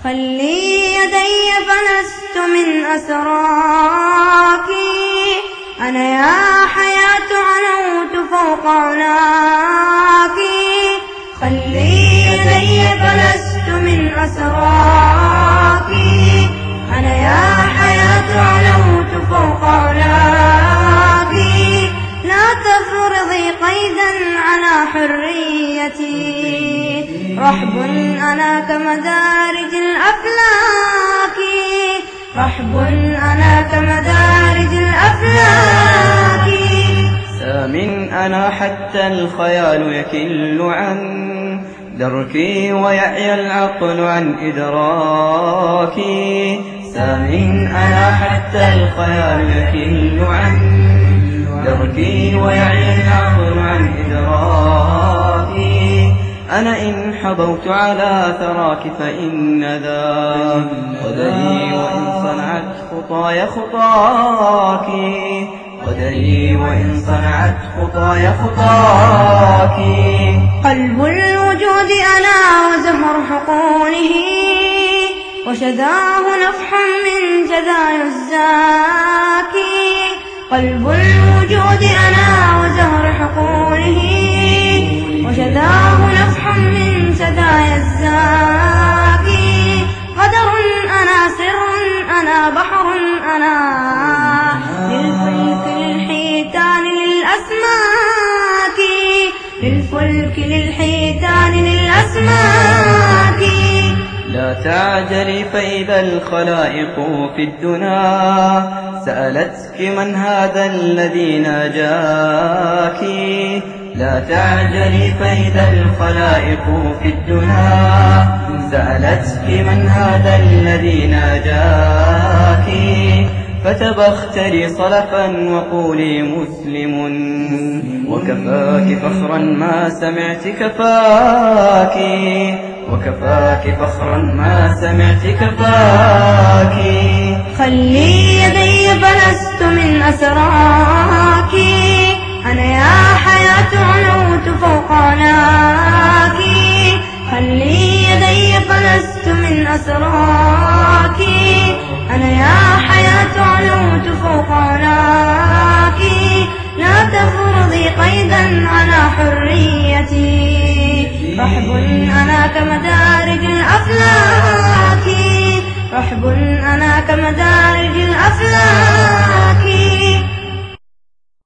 خلي يدي فلست من أسراك، أنا يا حياة علوت فوق علاك. خلي يدي فلست من أسراك، أنا يا حياة علوت فوق علاك. لا تفرضي قيدا على حريتي، رحب أنا كمدارج الأفلاك، رحب أنا كمدارج الأفلاك. سام أنا حتى الخيال يكل عن دركي ويعي العقل عن إدراكي. سام أنا حتى الخيال يكل عن دركي ويعي العقل عن إدراكي. أنا إن حظوت على ثراك فإن ذا قدري، وإن صنعت خطاي خطاك قدري، وإن صنعت خطاي خطاك. قلب الوجود أنا وزهر حقوله، وشذاه نفح من جذايا الزاكي. قلب الوجود أنا وزهر حقوله، وشذاه نفح من جذايا الزاكي. قدر أنا سر أنا بحر أنا، للفلك للحيتان للأسماك، للفلك للحيتان للأسماك. لا تعجلي فإذا الخلائق في الدنا سألتك من هذا الذي ناجاك. لا تعجلي فإذا الخلائق في الدنا سألتك من هذا الذي ناجاك. فتبختري صلفا وقولي مسلم، وكفاك فخرا ما سمعت كفاك، وكفاك فخرا ما سمعت كفاك. خلي يدي فلست من أسراك، أنا يا حياة علوت فوق علاك. خلي يدي فلست من أسراك، أنا يا حياة علوت فوق علاك. لا تفرضي قيدا على حريتي، رحب أنا كمدارج الأفلاك، رحب أنا كمدارج الأفلاك.